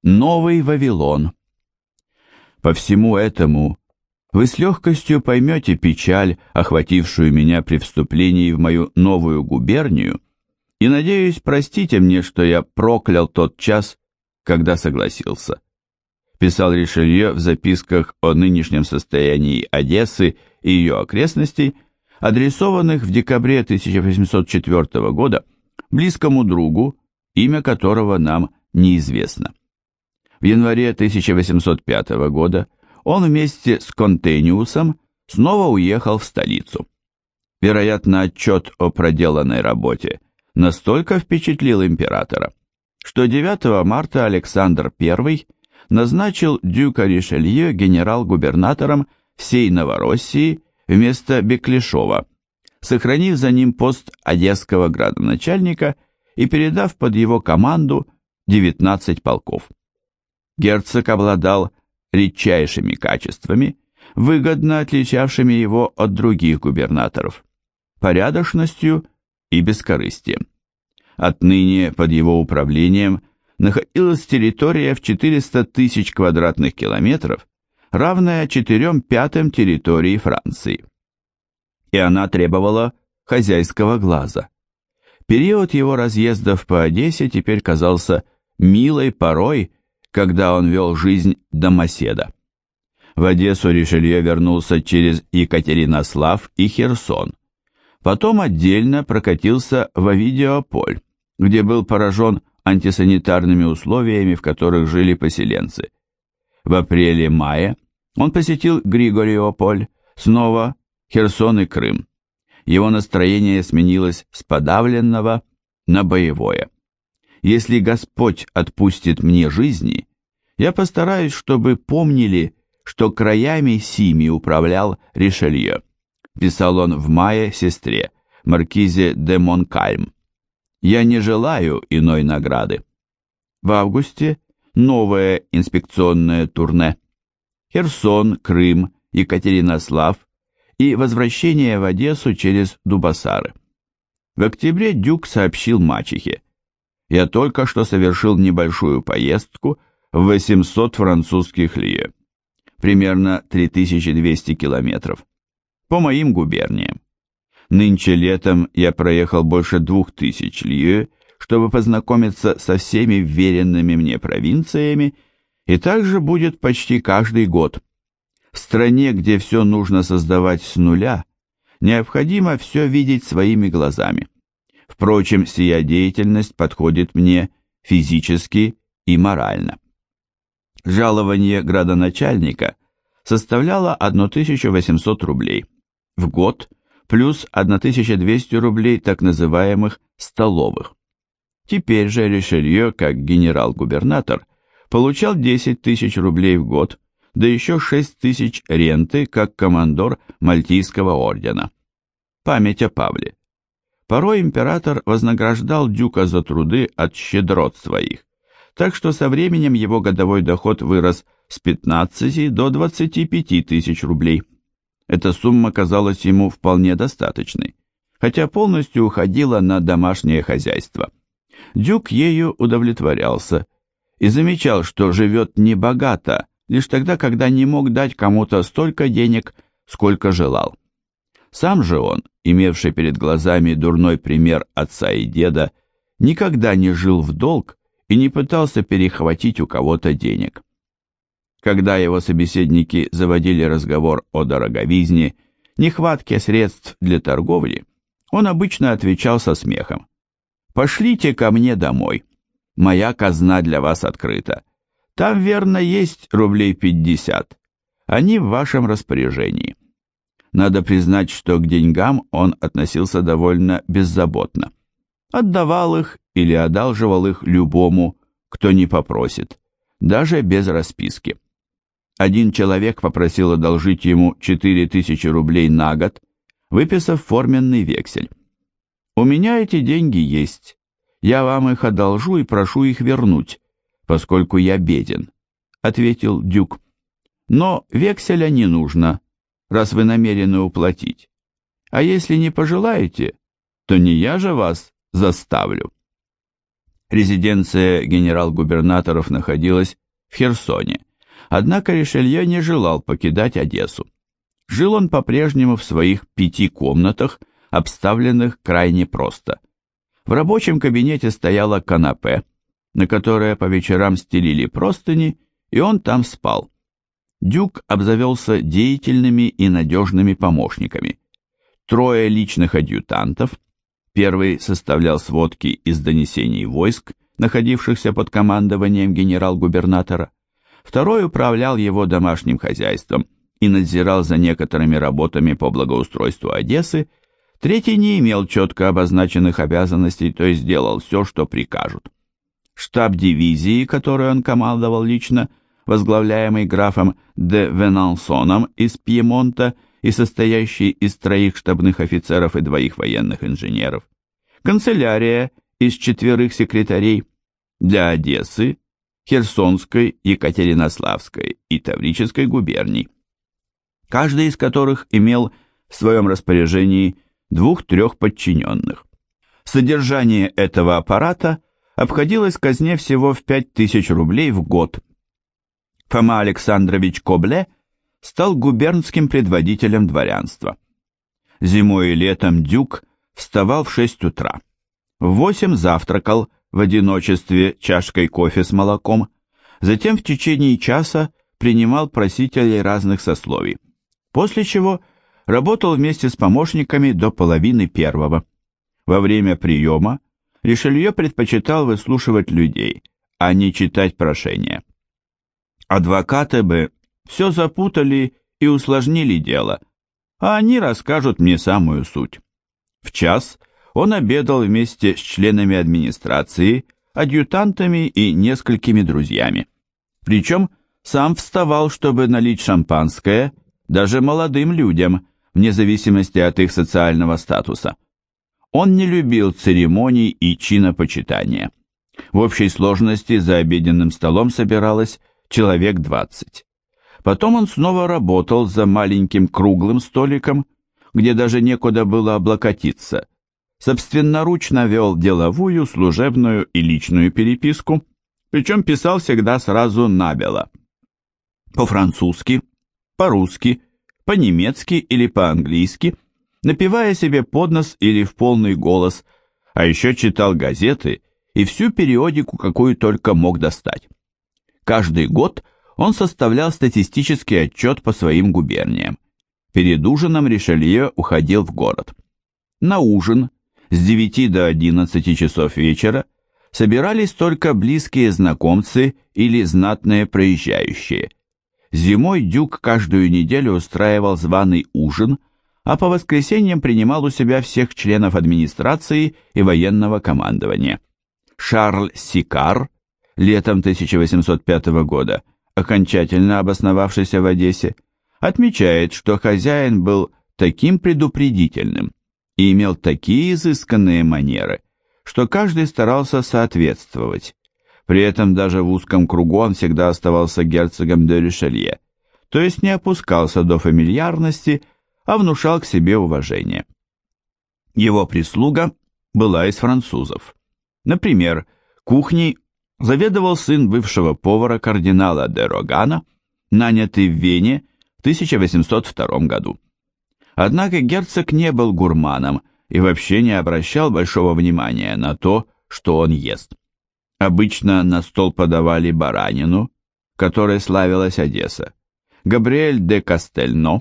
Новый Вавилон. По всему этому вы с легкостью поймете печаль, охватившую меня при вступлении в мою новую губернию, и, надеюсь, простите мне, что я проклял тот час, когда согласился. Писал Ришелье в записках о нынешнем состоянии Одессы и ее окрестностей, адресованных в декабре 1804 года близкому другу, имя которого нам неизвестно. В январе 1805 года он вместе с Контениусом снова уехал в столицу. Вероятно, отчет о проделанной работе настолько впечатлил императора, что 9 марта Александр I назначил дюка Ришелье генерал-губернатором всей Новороссии вместо Беклешова, сохранив за ним пост одесского градоначальника и передав под его команду 19 полков. Герцог обладал редчайшими качествами, выгодно отличавшими его от других губернаторов, порядочностью и бескорыстием. Отныне под его управлением находилась территория в 400 тысяч квадратных километров, равная 4/5 территории Франции. И она требовала хозяйского глаза. Период его разъездов по Одессе теперь казался милой порой, когда он вел жизнь домоседа. В Одессу Ришелье вернулся через Екатеринослав и Херсон. Потом отдельно прокатился в Овидиополь, где был поражен антисанитарными условиями, в которых жили поселенцы. В апреле-мае он посетил Григориополь, снова Херсон и Крым. Его настроение сменилось с подавленного на боевое. Если Господь отпустит мне жизни, я постараюсь, чтобы помнили, что краями сими управлял Ришелье, писал он в мае сестре, маркизе де Монкальм. Я не желаю иной награды. В августе новое инспекционное турне. Херсон, Крым, Екатеринослав и возвращение в Одессу через Дубасары. В октябре дюк сообщил мачехе: «Я только что совершил небольшую поездку в 800 французских лье, примерно 3200 километров, по моим губерниям. Нынче летом я проехал больше 2000 лье, чтобы познакомиться со всеми вверенными мне провинциями, и также будет почти каждый год. В стране, где все нужно создавать с нуля, необходимо все видеть своими глазами. Впрочем, сия деятельность подходит мне физически и морально». Жалование градоначальника составляло 1800 рублей в год плюс 1200 рублей так называемых столовых. Теперь же Ришелье, как генерал-губернатор, получал 10 тысяч рублей в год, да еще 6 тысяч ренты, как командор Мальтийского ордена. Память о Павле. Порой император вознаграждал дюка за труды от щедрот своих, так что со временем его годовой доход вырос с 15 до 25 тысяч рублей. Эта сумма казалась ему вполне достаточной, хотя полностью уходила на домашнее хозяйство. Дюк ею удовлетворялся и замечал, что живет небогато лишь тогда, когда не мог дать кому-то столько денег, сколько желал. Сам же он, имевший перед глазами дурной пример отца и деда, никогда не жил в долг и не пытался перехватить у кого-то денег. Когда его собеседники заводили разговор о дороговизне, нехватке средств для торговли, он обычно отвечал со смехом: «Пошлите ко мне домой, моя казна для вас открыта. Там, верно, есть рублей 50, они в вашем распоряжении». Надо признать, что к деньгам он относился довольно беззаботно. Отдавал их или одалживал их любому, кто не попросит, даже без расписки. Один человек попросил одолжить ему 4000 рублей на год, выписав форменный вексель. «У меня эти деньги есть, я вам их одолжу и прошу их вернуть, поскольку я беден», — ответил дюк. «Но векселя не нужно, раз вы намерены уплатить. А если не пожелаете, то не я же вас заставлю». Резиденция генерал-губернаторов находилась в Херсоне, однако Ришелье не желал покидать Одессу. Жил он по-прежнему в своих 5 комнатах, обставленных крайне просто. В рабочем кабинете стояла канапе, на которое по вечерам стелили простыни, и он там спал. Дюк обзавелся деятельными и надежными помощниками. 3 личных адъютантов, первый составлял сводки из донесений войск, находившихся под командованием генерал-губернатора, второй управлял его домашним хозяйством и надзирал за некоторыми работами по благоустройству Одессы, третий не имел четко обозначенных обязанностей, то есть делал все, что прикажут. Штаб дивизии, которой он командовал лично, возглавляемый графом де Венансоном из Пьемонта и состоящий из 3 штабных офицеров и 2 военных инженеров, канцелярия из 4 секретарей для Одессы, Херсонской, Екатеринославской и Таврической губерний, каждый из которых имел в своем распоряжении 2-3 подчиненных. Содержание этого аппарата обходилось казне всего в 5000 рублей в год. Фома Александрович Кобле стал губернским предводителем дворянства. Зимой и летом Дюк вставал в 6 утра. В 8 завтракал в одиночестве чашкой кофе с молоком, затем в течение часа принимал просителей разных сословий, после чего работал вместе с помощниками до 12:30. Во время приема Ришелье предпочитал выслушивать людей, а не читать прошения. Адвокаты бы все запутали и усложнили дело, а они расскажут мне самую суть. В час он обедал вместе с членами администрации, адъютантами и несколькими друзьями. Причем сам вставал, чтобы налить шампанское даже молодым людям, вне зависимости от их социального статуса. Он не любил церемоний и чинопочитания. В общей сложности за обеденным столом собиралось человек 20. Потом он снова работал за маленьким круглым столиком, где даже некуда было облокотиться. Собственноручно вел деловую, служебную и личную переписку, причем писал всегда сразу набело. По-французски, по-русски, по-немецки или по-английски, напевая себе под нос или в полный голос, а еще читал газеты и всю периодику, какую только мог достать. Каждый год он составлял статистический отчет по своим губерниям. Перед ужином Ришелье уходил в город. На ужин с 9 до 11 часов вечера собирались только близкие знакомцы или знатные проезжающие. Зимой Дюк каждую неделю устраивал званый ужин, а по воскресеньям принимал у себя всех членов администрации и военного командования. Шарль Сикар, летом 1805 года, окончательно обосновавшийся в Одессе, отмечает, что хозяин был таким предупредительным и имел такие изысканные манеры, что каждый старался соответствовать. При этом даже в узком кругу он всегда оставался герцогом де Ришелье, то есть не опускался до фамильярности, а внушал к себе уважение. Его прислуга была из французов. Например, кухней заведовал сын бывшего повара кардинала де Рогана, нанятый в Вене в 1802 году. Однако герцог не был гурманом и вообще не обращал большого внимания на то, что он ест. Обычно на стол подавали баранину, которой славилась Одесса. Габриэль де Кастельно,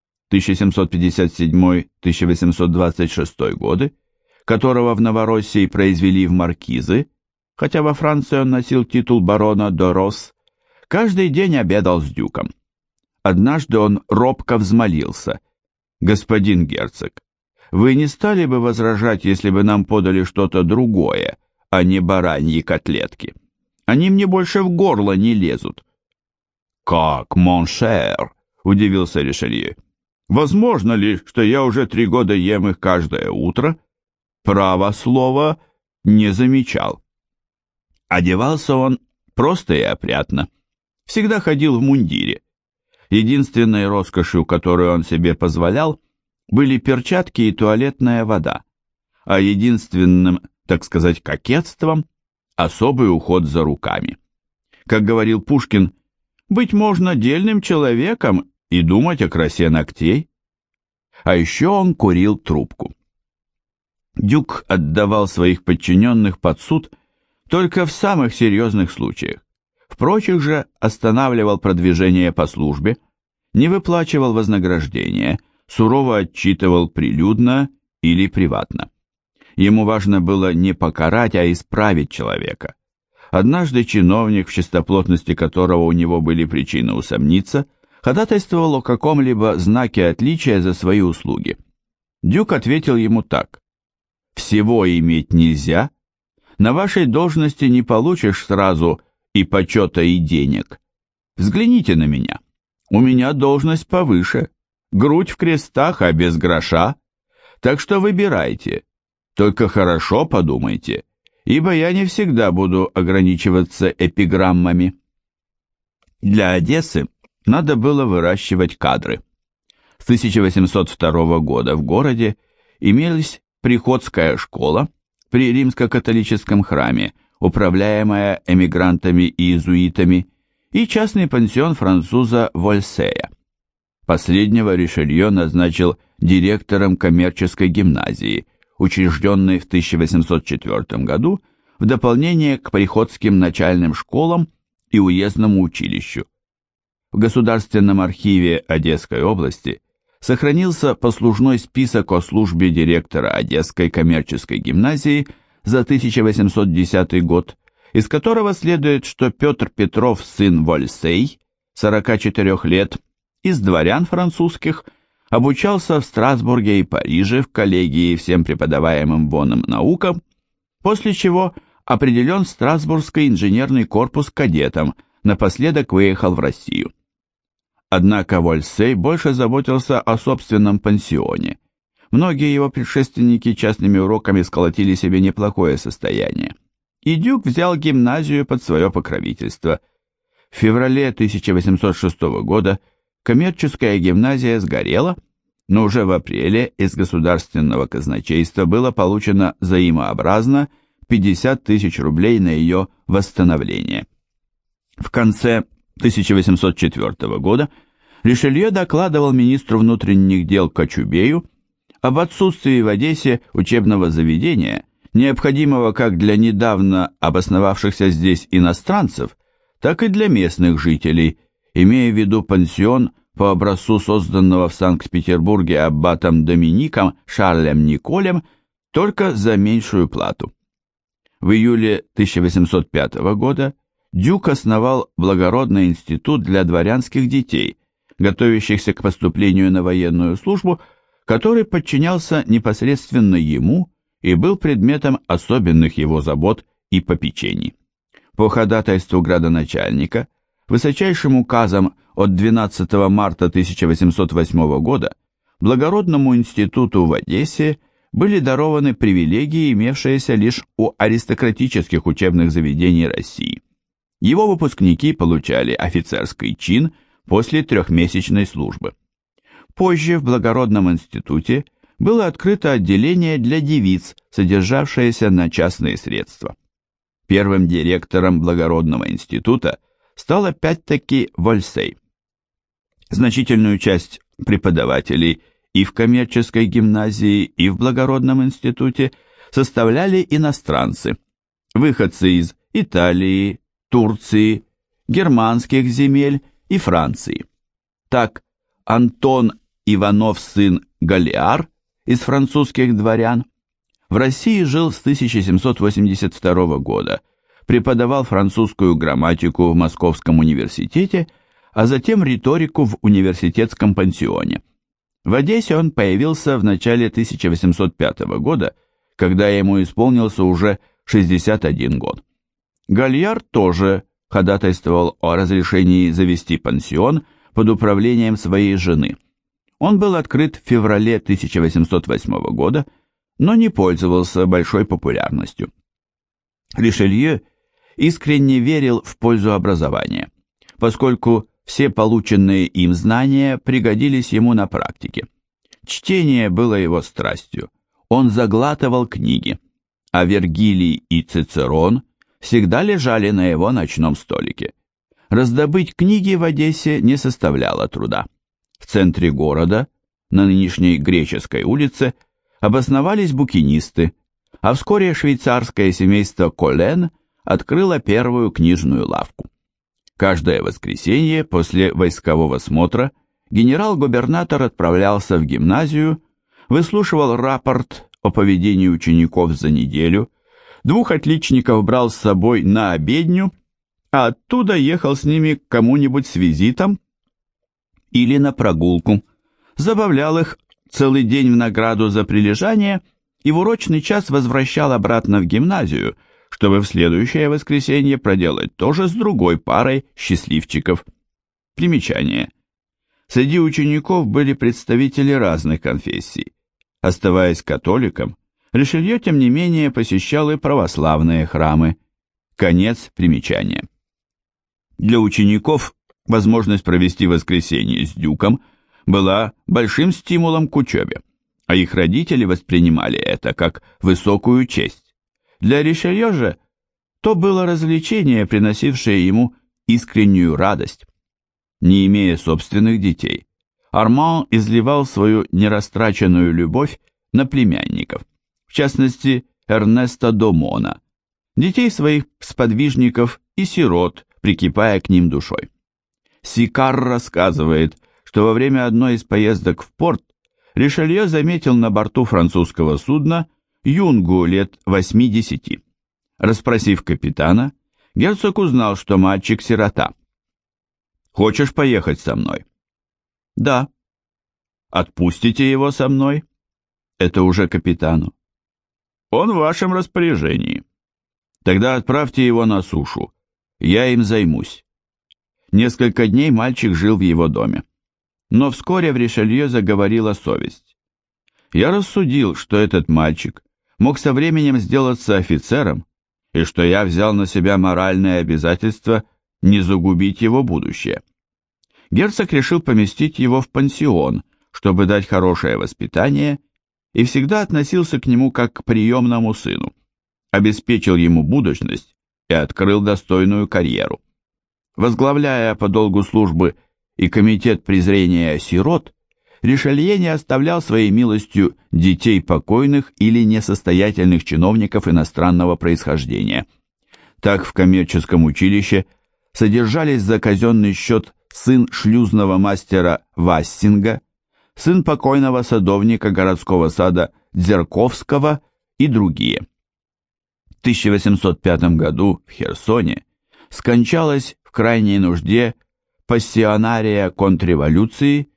1757-1826 годы, которого в Новороссии произвели в маркизы, хотя во Франции он носил титул барона де Росс, каждый день обедал с Дюком. Однажды он робко взмолился: «Господин герцог, вы не стали бы возражать, если бы нам подали что-то другое, а не бараньи котлетки? Они мне больше в горло не лезут». «Как, моншер?» – удивился Ришелье. «Возможно ли, что я уже 3 года ем их каждое утро?» Право слово не замечал. Одевался он просто и опрятно. Всегда ходил в мундире. Единственной роскошью, которую он себе позволял, были перчатки и туалетная вода, а единственным, так сказать, кокетством особый уход за руками. Как говорил Пушкин, быть можно дельным человеком и думать о красе ногтей. А еще он курил трубку. Дюк отдавал своих подчиненных под суд только в самых серьезных случаях. В прочих же останавливал продвижение по службе, не выплачивал вознаграждения, сурово отчитывал прилюдно или приватно. Ему важно было не покарать, а исправить человека. Однажды чиновник, в чистоплотности которого у него были причины усомниться, ходатайствовал о каком-либо знаке отличия за свои услуги. Дюк ответил ему так: «Всего иметь нельзя, на вашей должности не получишь сразу и почета, и денег. Взгляните на меня, у меня должность повыше, грудь в крестах, а без гроша, так что выбирайте, только хорошо подумайте, ибо я не всегда буду ограничиваться эпиграммами». Для Одессы надо было выращивать кадры. С 1802 года в городе имелась приходская школа при римско-католическом храме, управляемая эмигрантами и иезуитами, и частный пансион француза Вольсея. Последнего Ришелье назначил директором коммерческой гимназии, учрежденной в 1804 году в дополнение к приходским начальным школам и уездному училищу. В Государственном архиве Одесской области сохранился послужной список о службе директора Одесской коммерческой гимназии за 1810 год, из которого следует, что Петр Петров, сын Вольсей, 44 лет, из дворян французских, обучался в Страсбурге и Париже в коллегии всем преподаваемым воном наукам, после чего определен в Страсбургский инженерный корпус кадетом, напоследок выехал в Россию. Однако Вольсей больше заботился о собственном пансионе. Многие его предшественники частными уроками сколотили себе неплохое состояние. И Дюк взял гимназию под свое покровительство. В феврале 1806 года коммерческая гимназия сгорела, но уже в апреле из государственного казначейства было получено взаимообразно 50 тысяч рублей на ее восстановление. В конце 1804 года Ришелье докладывал министру внутренних дел Кочубею об отсутствии в Одессе учебного заведения, необходимого как для недавно обосновавшихся здесь иностранцев, так и для местных жителей, имея в виду пансион по образцу созданного в Санкт-Петербурге аббатом Домиником Шарлем Николем, только за меньшую плату. В июле 1805 года Дюк основал благородный институт для дворянских детей, готовящихся к поступлению на военную службу, который подчинялся непосредственно ему и был предметом особенных его забот и попечений. По ходатайству градоначальника, высочайшим указом от 12 марта 1808 года благородному институту в Одессе были дарованы привилегии, имевшиеся лишь у аристократических учебных заведений России. Его выпускники получали офицерский чин после трехмесячной службы. Позже в благородном институте было открыто отделение для девиц, содержавшееся на частные средства. Первым директором благородного института стал опять-таки Вольсей. Значительную часть преподавателей и в коммерческой гимназии, и в благородном институте составляли иностранцы, выходцы из Италии, Турции, германских земель и Франции. Так, Антон Иванов, сын Галиар, из французских дворян, в России жил с 1782 года, преподавал французскую грамматику в Московском университете, а затем риторику в университетском пансионе. В Одессе он появился в начале 1805 года, когда ему исполнился уже 61 год. Гальяр тоже ходатайствовал о разрешении завести пансион под управлением своей жены. Он был открыт в феврале 1808 года, но не пользовался большой популярностью. Ришелье искренне верил в пользу образования, поскольку все полученные им знания пригодились ему на практике. Чтение было его страстью, он заглатывал книги, а Вергилий и Цицерон всегда лежали на его ночном столике. Раздобыть книги в Одессе не составляло труда. В центре города, на нынешней Греческой улице, обосновались букинисты, а вскоре швейцарское семейство Коллен открыло первую книжную лавку. Каждое воскресенье после войскового смотра генерал-губернатор отправлялся в гимназию, выслушивал рапорт о поведении учеников за неделю, 2 отличников брал с собой на обедню, а оттуда ехал с ними к кому-нибудь с визитом или на прогулку, забавлял их целый день в награду за прилежание и в урочный час возвращал обратно в гимназию, чтобы в следующее воскресенье проделать то же с другой парой счастливчиков. Примечание. Среди учеников были представители разных конфессий. Оставаясь католиком, Ришелье, тем не менее, посещал и православные храмы. Конец примечания. Для учеников возможность провести воскресенье с дюком была большим стимулом к учебе, а их родители воспринимали это как высокую честь. Для Ришелье же то было развлечение, приносившее ему искреннюю радость. Не имея собственных детей, Арман изливал свою нерастраченную любовь на племянников, в частности Эрнеста Домона, детей своих сподвижников и сирот, прикипая к ним душой. Сикар рассказывает, что во время одной из поездок в порт Ришелье заметил на борту французского судна юнгу лет 8-10. Расспросив капитана, герцог узнал, что мальчик сирота. «Хочешь поехать со мной?» «Да». «Отпустите его со мной?» «Это уже капитану». «Он в вашем распоряжении». «Тогда отправьте его на сушу. Я им займусь». Несколько дней мальчик жил в его доме. Но вскоре в Ришелье заговорила совесть. «Я рассудил, что этот мальчик мог со временем сделаться офицером, и что я взял на себя моральное обязательство не загубить его будущее». Герцог решил поместить его в пансион, чтобы дать хорошее воспитание, и всегда относился к нему как к приемному сыну, обеспечил ему будущность и открыл достойную карьеру. Возглавляя по долгу службы и комитет презрения сирот, Ришелье не оставлял своей милостью детей покойных или несостоятельных чиновников иностранного происхождения. Так в коммерческом училище содержались за казенный счет сын шлюзного мастера Вассинга, сын покойного садовника городского сада Дзерковского и другие. В 1805 году в Херсоне скончалась в крайней нужде пассионария контрреволюции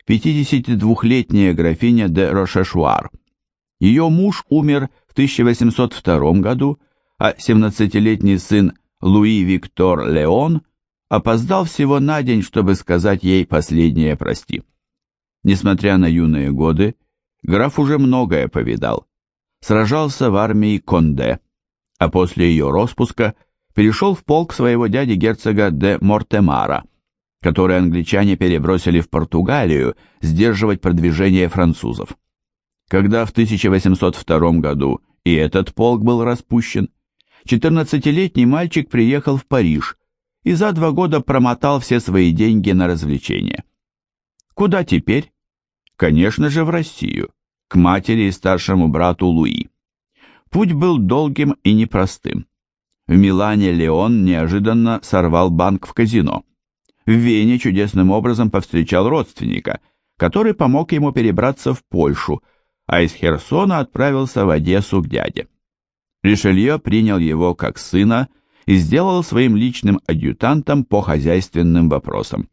52-летняя графиня де Рошешуар. Ее муж умер в 1802 году, а 17-летний сын Луи Виктор Леон опоздал всего на день, чтобы сказать ей последнее «прости». Несмотря на юные годы, граф уже многое повидал. Сражался в армии Конде, а после ее распуска перешел в полк своего дяди герцога де Мортемара, который англичане перебросили в Португалию сдерживать продвижение французов. Когда в 1802 году и этот полк был распущен, 14-летний мальчик приехал в Париж и за 2 года промотал все свои деньги на развлечения. Куда теперь? Конечно же, в Россию, к матери и старшему брату Луи. Путь был долгим и непростым. В Милане Леон неожиданно сорвал банк в казино. В Вене чудесным образом повстречал родственника, который помог ему перебраться в Польшу, а из Херсона отправился в Одессу к дяде. Ришелье принял его как сына и сделал своим личным адъютантом по хозяйственным вопросам.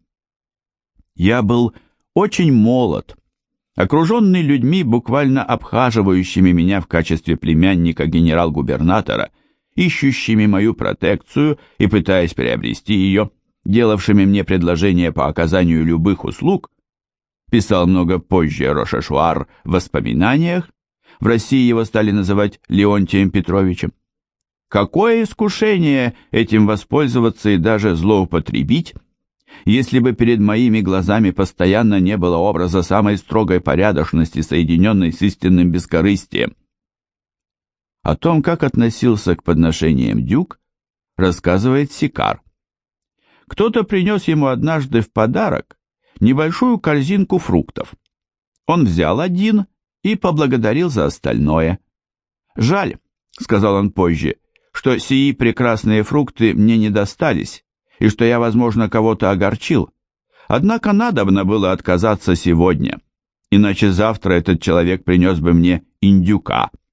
Я был очень молод, окруженный людьми, буквально обхаживающими меня в качестве племянника генерал-губернатора, ищущими мою протекцию и пытаясь приобрести ее, делавшими мне предложения по оказанию любых услуг, писал много позже Рошешуар в воспоминаниях, в России его стали называть Леонтием Петровичем. Какое искушение этим воспользоваться и даже злоупотребить, если бы перед моими глазами постоянно не было образа самой строгой порядочности, соединенной с истинным бескорыстием. О том, как относился к подношениям дюк, рассказывает Сикар. Кто-то принес ему однажды в подарок небольшую корзинку фруктов. Он взял один и поблагодарил за остальное. «Жаль», — сказал он позже, — «что сии прекрасные фрукты мне не достались, и что я, возможно, кого-то огорчил. Однако надобно было отказаться сегодня, иначе завтра этот человек принес бы мне индюка».